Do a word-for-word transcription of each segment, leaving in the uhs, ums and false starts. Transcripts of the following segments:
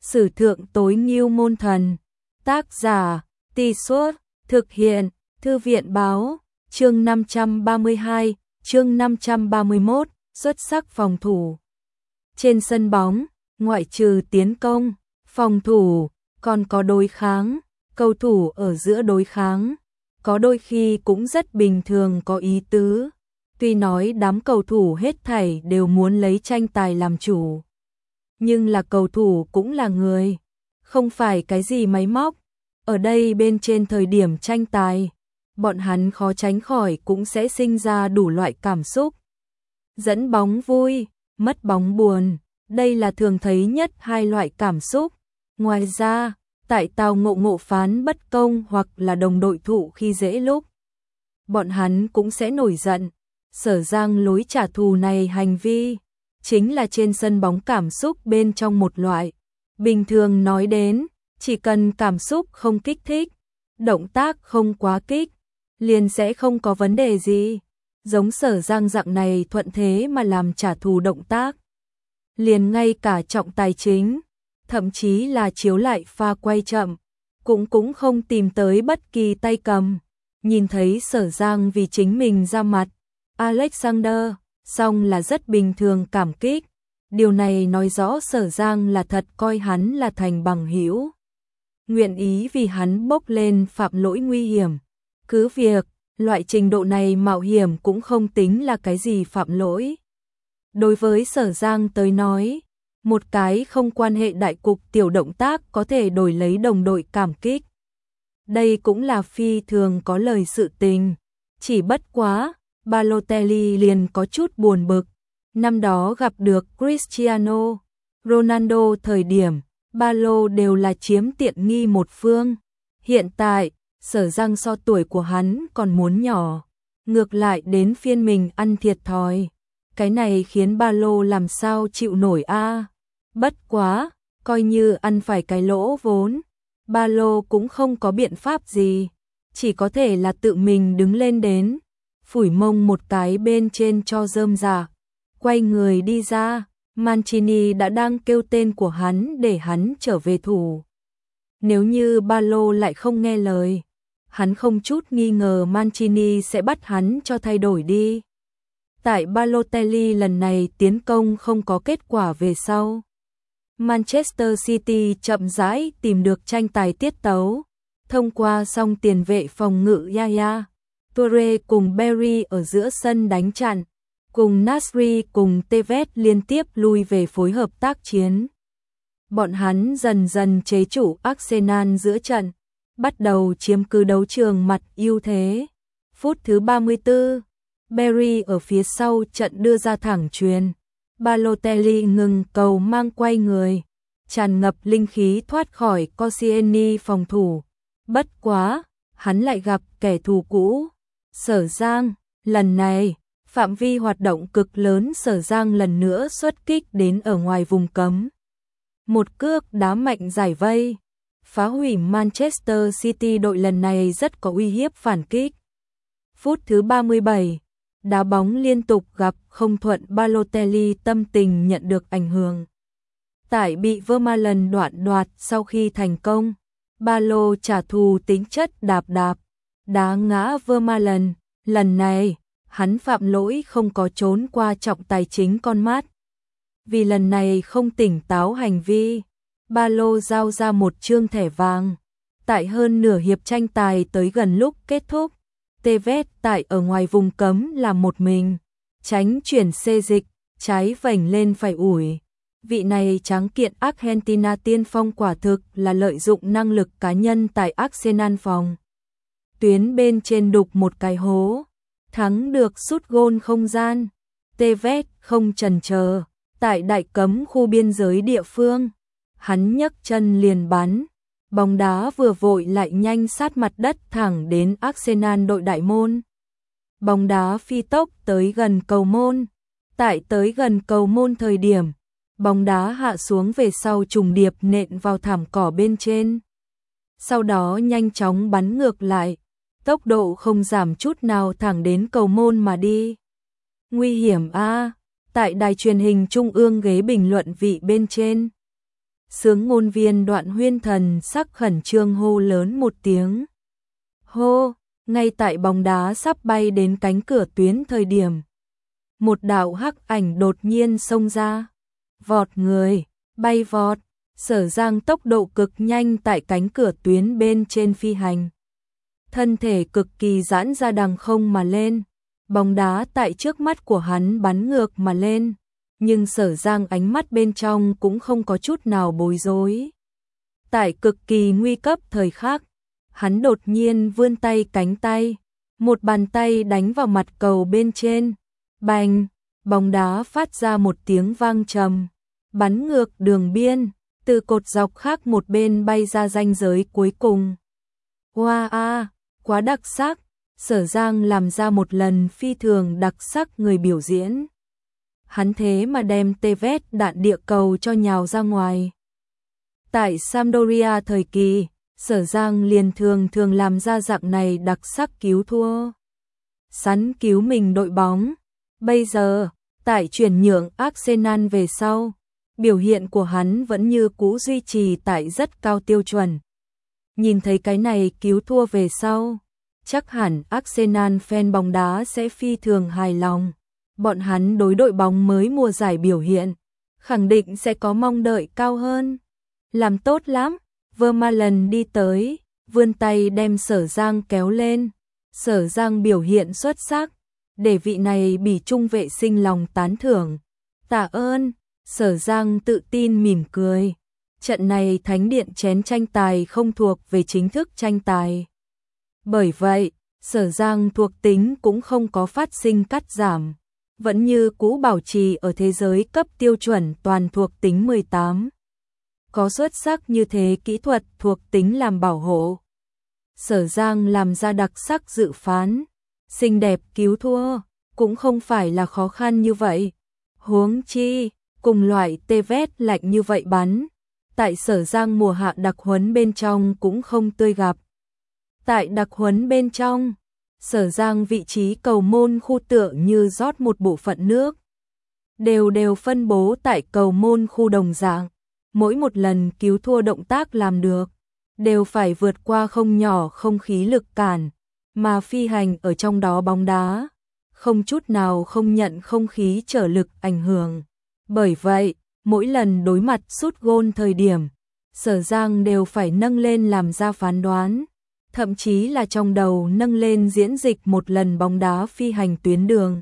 Sử thượng tối ngưu môn thần. Tác giả, Tì Suốt, thực hiện, Thư viện báo, chương năm trăm ba mươi hai, chương năm trăm ba mươi mốt, xuất sắc phòng thủ. Trên sân bóng, ngoại trừ tiến công, phòng thủ, còn có đối kháng, cầu thủ ở giữa đối kháng, có đôi khi cũng rất bình thường có ý tứ. Tuy nói đám cầu thủ hết thảy đều muốn lấy tranh tài làm chủ, nhưng là cầu thủ cũng là người, không phải cái gì máy móc. Ở đây bên trên thời điểm tranh tài, bọn hắn khó tránh khỏi cũng sẽ sinh ra đủ loại cảm xúc. Dẫn bóng vui, mất bóng buồn, đây là thường thấy nhất hai loại cảm xúc. Ngoài ra, tại tào ngộ ngộ phán bất công hoặc là đồng đội thủ khi dễ lúc, bọn hắn cũng sẽ nổi giận. Sở Giang lối trả thù này hành vi, chính là trên sân bóng cảm xúc bên trong một loại. Bình thường nói đến, chỉ cần cảm xúc không kích thích, động tác không quá kích, liền sẽ không có vấn đề gì. Giống Sở Giang dạng này thuận thế mà làm trả thù động tác, liền ngay cả trọng tài chính, thậm chí là chiếu lại pha quay chậm, cũng cũng không tìm tới bất kỳ tay cầm. Nhìn thấy Sở Giang vì chính mình ra mặt, Alexander, song là rất bình thường cảm kích. Điều này nói rõ Sở Giang là thật coi hắn là thành bằng hữu, nguyện ý vì hắn bốc lên phạm lỗi nguy hiểm. Cứ việc, loại trình độ này mạo hiểm cũng không tính là cái gì phạm lỗi. Đối với Sở Giang tới nói, một cái không quan hệ đại cục tiểu động tác có thể đổi lấy đồng đội cảm kích. Đây cũng là phi thường có lời sự tình. Chỉ bất quá, Balotelli liền có chút buồn bực. Năm đó gặp được Cristiano Ronaldo thời điểm, Balo đều là chiếm tiện nghi một phương. Hiện tại, Sở Giang so tuổi của hắn còn muốn nhỏ, ngược lại đến phiên mình ăn thiệt thòi. Cái này khiến Balo làm sao chịu nổi a? Bất quá, coi như ăn phải cái lỗ vốn, Balo cũng không có biện pháp gì, chỉ có thể là tự mình đứng lên đến, phủi mông một cái bên trên cho rơm rạ, quay người đi ra. Mancini đã đang kêu tên của hắn để hắn trở về thủ. Nếu như Balo lại không nghe lời, hắn không chút nghi ngờ Mancini sẽ bắt hắn cho thay đổi đi. Tại Balotelli lần này tiến công không có kết quả về sau, Manchester City chậm rãi tìm được tranh tài tiết tấu, thông qua song tiền vệ phòng ngự Yaya Toure cùng Berry ở giữa sân đánh chặn, cùng Nasri cùng Tevez liên tiếp lui về phối hợp tác chiến. Bọn hắn dần dần chế chủ Arsenal giữa trận, bắt đầu chiếm cứ đấu trường mặt ưu thế. Phút thứ ba mươi tư, Berry ở phía sau trận đưa ra thẳng chuyền. Balotelli ngừng cầu mang quay người, tràn ngập linh khí thoát khỏi Koscielny phòng thủ. Bất quá, hắn lại gặp kẻ thù cũ, Sở Giang. Lần này, phạm vi hoạt động cực lớn Sở Giang lần nữa xuất kích đến ở ngoài vùng cấm. Một cước đá mạnh giải vây, phá hủy Manchester City đội lần này rất có uy hiếp phản kích. Phút thứ ba mươi bảy, đá bóng liên tục gặp không thuận, Balotelli tâm tình nhận được ảnh hưởng. Tại bị Vermaelen đoạn đoạt sau khi thành công, Balo trả thù tính chất đạp đạp, đá ngã Vermaelen. Lần này, hắn phạm lỗi không có trốn qua trọng tài chính con mắt. Vì lần này không tỉnh táo hành vi, Balo giao ra một chương thẻ vàng. Tại hơn nửa hiệp tranh tài tới gần lúc kết thúc, Tevez tại ở ngoài vùng cấm làm một mình, tránh chuyển xê dịch, trái vành lên phải ủi. Vị này tráng kiện Argentina tiên phong quả thực là lợi dụng năng lực cá nhân tại Arsenal phòng tuyến bên trên đục một cái hố, thắng được sút gôn không gian. Tevez không chần chờ, tại đại cấm khu biên giới địa phương, hắn nhấc chân liền bắn. Bóng đá vừa vội lại nhanh sát mặt đất thẳng đến Arsenal đội đại môn. Bóng đá phi tốc tới gần cầu môn. Tại tới gần cầu môn thời điểm, bóng đá hạ xuống về sau trùng điệp nện vào thảm cỏ bên trên. Sau đó nhanh chóng bắn ngược lại, tốc độ không giảm chút nào thẳng đến cầu môn mà đi. Nguy hiểm a. Tại đài truyền hình trung ương ghế bình luận vị bên trên, Sướng ngôn viên Đoạn Huyên thần sắc khẩn trương hô lớn một tiếng. Hô, ngay tại bóng đá sắp bay đến cánh cửa tuyến thời điểm. Một đạo hắc ảnh đột nhiên xông ra. Vọt người, bay vọt, Sở Giang tốc độ cực nhanh tại cánh cửa tuyến bên trên phi hành. Thân thể cực kỳ giãn ra đằng không mà lên. Bóng đá tại trước mắt của hắn bắn ngược mà lên. Nhưng Sở Giang ánh mắt bên trong cũng không có chút nào bối rối. Tại cực kỳ nguy cấp thời khắc, hắn đột nhiên vươn tay cánh tay, một bàn tay đánh vào mặt cầu bên trên. Bành, bóng đá phát ra một tiếng vang trầm, bắn ngược đường biên, từ cột dọc khác một bên bay ra ranh giới cuối cùng. Wow, a, quá đặc sắc, Sở Giang làm ra một lần phi thường đặc sắc người biểu diễn. Hắn thế mà đem tê vét đạn địa cầu cho nhào ra ngoài. Tại Sampdoria thời kỳ, Sở Giang liền thường thường làm ra dạng này đặc sắc cứu thua. Sắn cứu mình đội bóng. Bây giờ, tại chuyển nhượng Arsenal về sau, biểu hiện của hắn vẫn như cũ duy trì tại rất cao tiêu chuẩn. Nhìn thấy cái này cứu thua về sau, chắc hẳn Arsenal fan bóng đá sẽ phi thường hài lòng. Bọn hắn đối đội bóng mới mùa giải biểu hiện, khẳng định sẽ có mong đợi cao hơn. Làm tốt lắm, Vermaelen đi tới, vươn tay đem Sở Giang kéo lên. Sở Giang biểu hiện xuất sắc, để vị này bỉ trung vệ sinh lòng tán thưởng. Tạ ơn, Sở Giang tự tin mỉm cười. Trận này thánh điện chén tranh tài không thuộc về chính thức tranh tài. Bởi vậy, Sở Giang thuộc tính cũng không có phát sinh cắt giảm, vẫn như cũ bảo trì ở thế giới cấp tiêu chuẩn toàn thuộc tính mười tám. Có xuất sắc như thế kỹ thuật thuộc tính làm bảo hộ. Sở Giang làm ra đặc sắc dự phán, xinh đẹp cứu thua, cũng không phải là khó khăn như vậy. Huống chi, cùng loại tê vét lạnh như vậy bắn, tại Sở Giang mùa hạ đặc huấn bên trong cũng không tươi gặp. Tại đặc huấn bên trong, Sở Giang vị trí cầu môn khu tựa như rót một bộ phận nước. Đều đều phân bố tại cầu môn khu đồng dạng. Mỗi một lần cứu thua động tác làm được, đều phải vượt qua không nhỏ không khí lực cản, mà phi hành ở trong đó bóng đá, không chút nào không nhận không khí trở lực ảnh hưởng. Bởi vậy, mỗi lần đối mặt sút gôn thời điểm, Sở Giang đều phải nâng lên làm ra phán đoán, thậm chí là trong đầu nâng lên diễn dịch một lần bóng đá phi hành tuyến đường.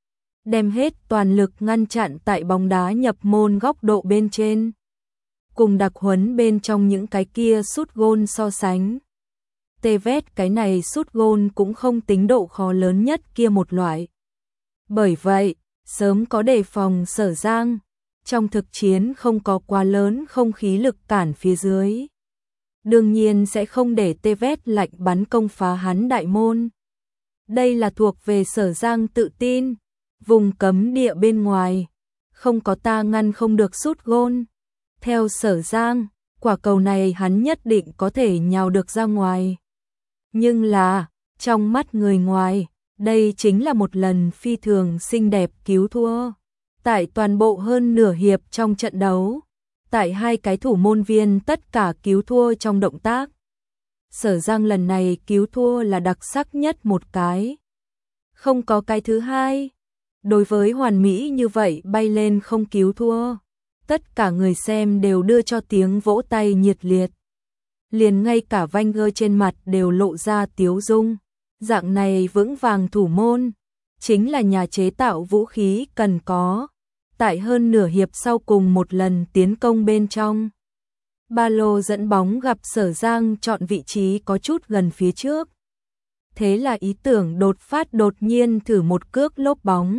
Đem hết toàn lực ngăn chặn tại bóng đá nhập môn góc độ bên trên. Cùng đặc huấn bên trong những cái kia sút gôn so sánh. Tê vét cái này sút gôn cũng không tính độ khó lớn nhất kia một loại. Bởi vậy, sớm có đề phòng Sở Giang, trong thực chiến không có quá lớn không khí lực cản phía dưới. Đương nhiên sẽ không để tê vét lạnh bắn công phá hắn đại môn. Đây là thuộc về Sở Giang tự tin, vùng cấm địa bên ngoài, không có ta ngăn không được sút gôn. Theo Sở Giang, quả cầu này hắn nhất định có thể nhào được ra ngoài. Nhưng là, trong mắt người ngoài, đây chính là một lần phi thường xinh đẹp cứu thua. Tại toàn bộ hơn nửa hiệp trong trận đấu, tại hai cái thủ môn viên tất cả cứu thua trong động tác. Sở Giang lần này cứu thua là đặc sắc nhất một cái. Không có cái thứ hai. Đối với hoàn mỹ như vậy bay lên không cứu thua, tất cả người xem đều đưa cho tiếng vỗ tay nhiệt liệt. Liền ngay cả Wenger trên mặt đều lộ ra tiếu dung. Dạng này vững vàng thủ môn, chính là nhà chế tạo vũ khí cần có. Tại hơn nửa hiệp sau cùng một lần tiến công bên trong, Ba Lô dẫn bóng gặp Sở Giang chọn vị trí có chút gần phía trước. Thế là ý tưởng đột phát đột nhiên thử một cước lốp bóng.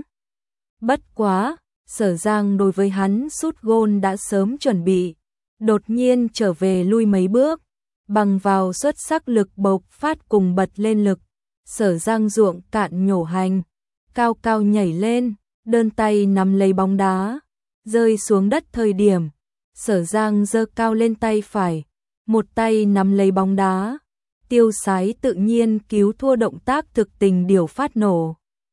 Bất quá, Sở Giang đối với hắn sút gôn đã sớm chuẩn bị, đột nhiên trở về lui mấy bước, bằng vào xuất sắc lực bộc phát cùng bật lên lực. Sở Giang ruộng cạn nhổ hành, cao cao nhảy lên, đơn tay nắm lấy bóng đá, rơi xuống đất thời điểm, Sở Giang giơ cao lên tay phải, một tay nắm lấy bóng đá, tiêu sái tự nhiên cứu thua động tác thực tình điều phát nổ.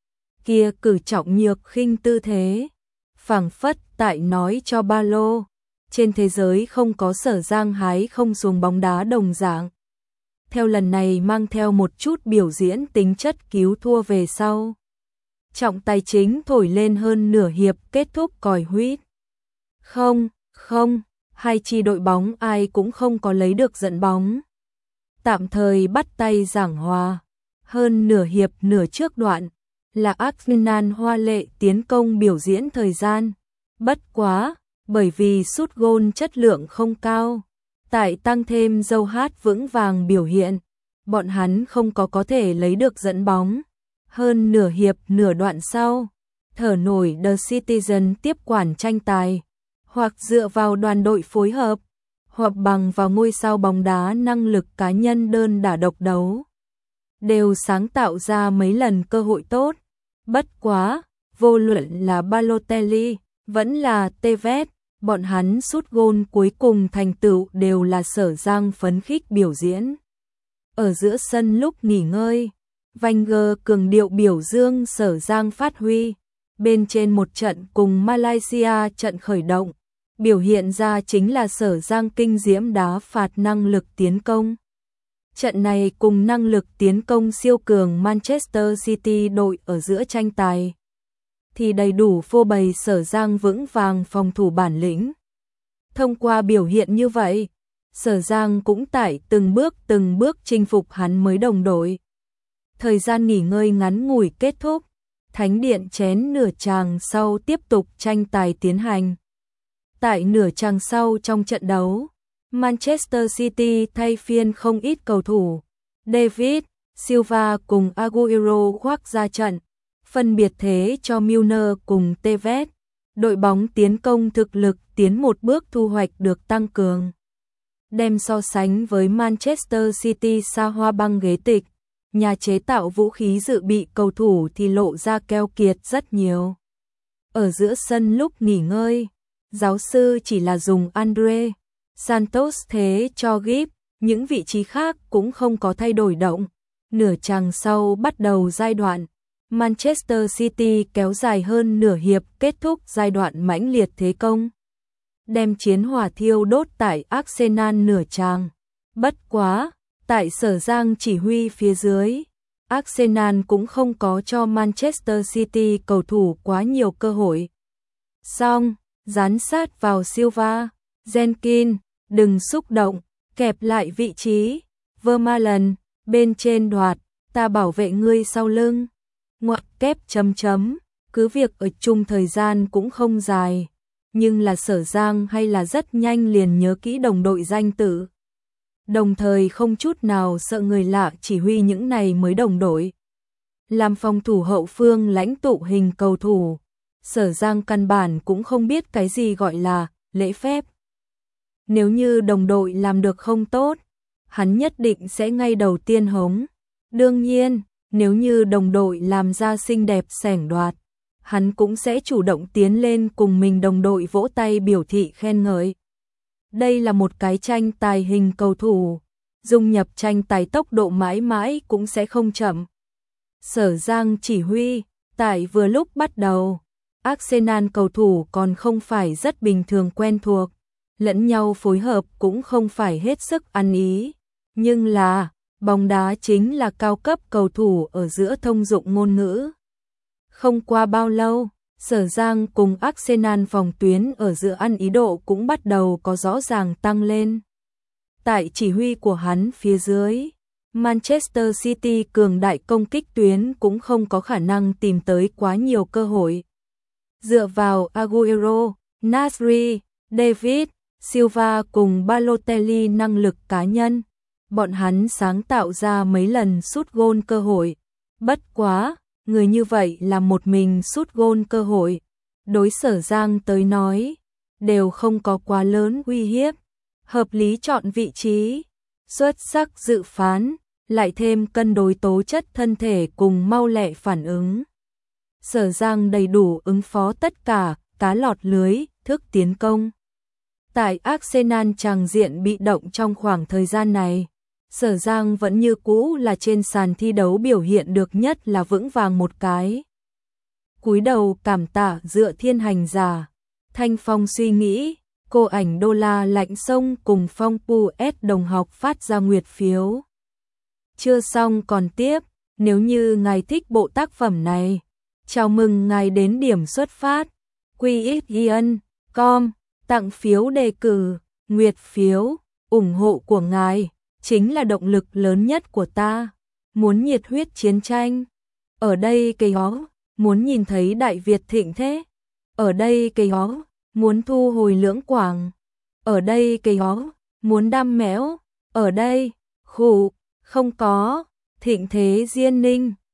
Kia cử trọng nhược khinh tư thế, phảng phất tại nói cho Ba Lô, trên thế giới không có Sở Giang hái không xuống bóng đá đồng dạng. Theo lần này mang theo một chút biểu diễn tính chất cứu thua về sau. Trọng tài chính thổi lên hơn nửa hiệp kết thúc còi huýt. Không, không, hai chi đội bóng ai cũng không có lấy được dẫn bóng. Tạm thời bắt tay giảng hòa. Hơn nửa hiệp nửa trước đoạn là Arsenal hoa lệ tiến công biểu diễn thời gian. Bất quá, bởi vì sút gôn chất lượng không cao. Tại tăng thêm dâu hát vững vàng biểu hiện, bọn hắn không có có thể lấy được dẫn bóng. Hơn nửa hiệp nửa đoạn sau, thở nổi The Citizen tiếp quản tranh tài, hoặc dựa vào đoàn đội phối hợp, hoặc bằng vào ngôi sao bóng đá năng lực cá nhân đơn đả độc đấu. Đều sáng tạo ra mấy lần cơ hội tốt. Bất quá, vô luận là Balotelli, vẫn là Tevez, bọn hắn sút gôn cuối cùng thành tựu đều là Sở Giang phấn khích biểu diễn. Ở giữa sân lúc nghỉ ngơi, Wenger cường điệu biểu dương Sở Giang phát huy. Bên trên một trận cùng Malaysia trận khởi động, biểu hiện ra chính là Sở Giang kinh diễm đá phạt năng lực tiến công. Trận này cùng năng lực tiến công siêu cường Manchester City đội ở giữa tranh tài, thì đầy đủ phô bày Sở Giang vững vàng phòng thủ bản lĩnh. Thông qua biểu hiện như vậy, Sở Giang cũng tại từng bước từng bước chinh phục hắn mới đồng đội. Thời gian nghỉ ngơi ngắn ngủi kết thúc, Thánh điện chén nửa chàng sau tiếp tục tranh tài tiến hành. Tại nửa chàng sau trong trận đấu, Manchester City thay phiên không ít cầu thủ. David Silva cùng Aguero khoác ra trận, phân biệt thế cho Milner cùng Tevez. Đội bóng tiến công thực lực tiến một bước thu hoạch được tăng cường. Đem so sánh với Manchester City xa hoa băng ghế tịch, nhà chế tạo vũ khí dự bị cầu thủ thì lộ ra keo kiệt rất nhiều. Ở giữa sân lúc nghỉ ngơi, giáo sư chỉ là dùng Andre Santos thế cho Gibbs, những vị trí khác cũng không có thay đổi động. Nửa chàng sau bắt đầu giai đoạn, Manchester City kéo dài hơn nửa hiệp kết thúc giai đoạn mãnh liệt thế công, đem chiến hỏa thiêu đốt tại Arsenal nửa chàng. Bất quá, tại Sở Giang chỉ huy phía dưới, Arsenal cũng không có cho Manchester City cầu thủ quá nhiều cơ hội. Xong, dán sát vào Silva, Jenkins, đừng xúc động, kẹp lại vị trí, Vermaelen, bên trên đoạt, ta bảo vệ ngươi sau lưng. Ngoặc kép chấm chấm, cứ việc ở chung thời gian cũng không dài, nhưng là Sở Giang hay là rất nhanh liền nhớ kỹ đồng đội danh tự. Đồng thời không chút nào sợ người lạ chỉ huy những này mới đồng đội. Làm phòng thủ hậu phương lãnh tụ hình cầu thủ, Sở Giang căn bản cũng không biết cái gì gọi là lễ phép. Nếu như đồng đội làm được không tốt, hắn nhất định sẽ ngay đầu tiên hống. Đương nhiên, nếu như đồng đội làm ra xinh đẹp sẻng đoạt, hắn cũng sẽ chủ động tiến lên cùng mình đồng đội vỗ tay biểu thị khen ngợi. Đây là một cái tranh tài hình cầu thủ, dung nhập tranh tài tốc độ mãi mãi cũng sẽ không chậm. Sở Giang chỉ huy, tại vừa lúc bắt đầu, Arsenal cầu thủ còn không phải rất bình thường quen thuộc, lẫn nhau phối hợp cũng không phải hết sức ăn ý, nhưng là bóng đá chính là cao cấp cầu thủ ở giữa thông dụng ngôn ngữ. Không qua bao lâu, Sở Giang cùng Arsenal phòng tuyến ở giữa ăn ý độ cũng bắt đầu có rõ ràng tăng lên. Tại chỉ huy của hắn phía dưới, Manchester City cường đại công kích tuyến cũng không có khả năng tìm tới quá nhiều cơ hội. Dựa vào Aguero, Nasri, David, Silva cùng Balotelli năng lực cá nhân, bọn hắn sáng tạo ra mấy lần sút gôn cơ hội. Bất quá, người như vậy là một mình sút gôn cơ hội, đối Sở Giang tới nói, đều không có quá lớn uy hiếp. Hợp lý chọn vị trí, xuất sắc dự phán, lại thêm cân đối tố chất thân thể cùng mau lẹ phản ứng. Sở Giang đầy đủ ứng phó tất cả, cá lọt lưới, thức tiến công. Tại Arsenal tràng diện bị động trong khoảng thời gian này, Sở Giang vẫn như cũ là trên sàn thi đấu biểu hiện được nhất là vững vàng một cái. Cúi đầu cảm tạ dựa thiên hành giả, Thanh Phong suy nghĩ, cô ảnh đô la lạnh sông cùng Phong Pu S đồng học phát ra nguyệt phiếu. Chưa xong còn tiếp, nếu như ngài thích bộ tác phẩm này, chào mừng ngài đến điểm xuất phát, quy x ian chấm com, tặng phiếu đề cử, nguyệt phiếu, ủng hộ của ngài, chính là động lực lớn nhất của ta, muốn nhiệt huyết chiến tranh. Ở đây cây ó, muốn nhìn thấy Đại Việt thịnh thế. Ở đây cây ó, muốn thu hồi Lưỡng Quảng. Ở đây cây ó, muốn đam mẽo. Ở đây, khủ, không có, thịnh thế Diên Ninh.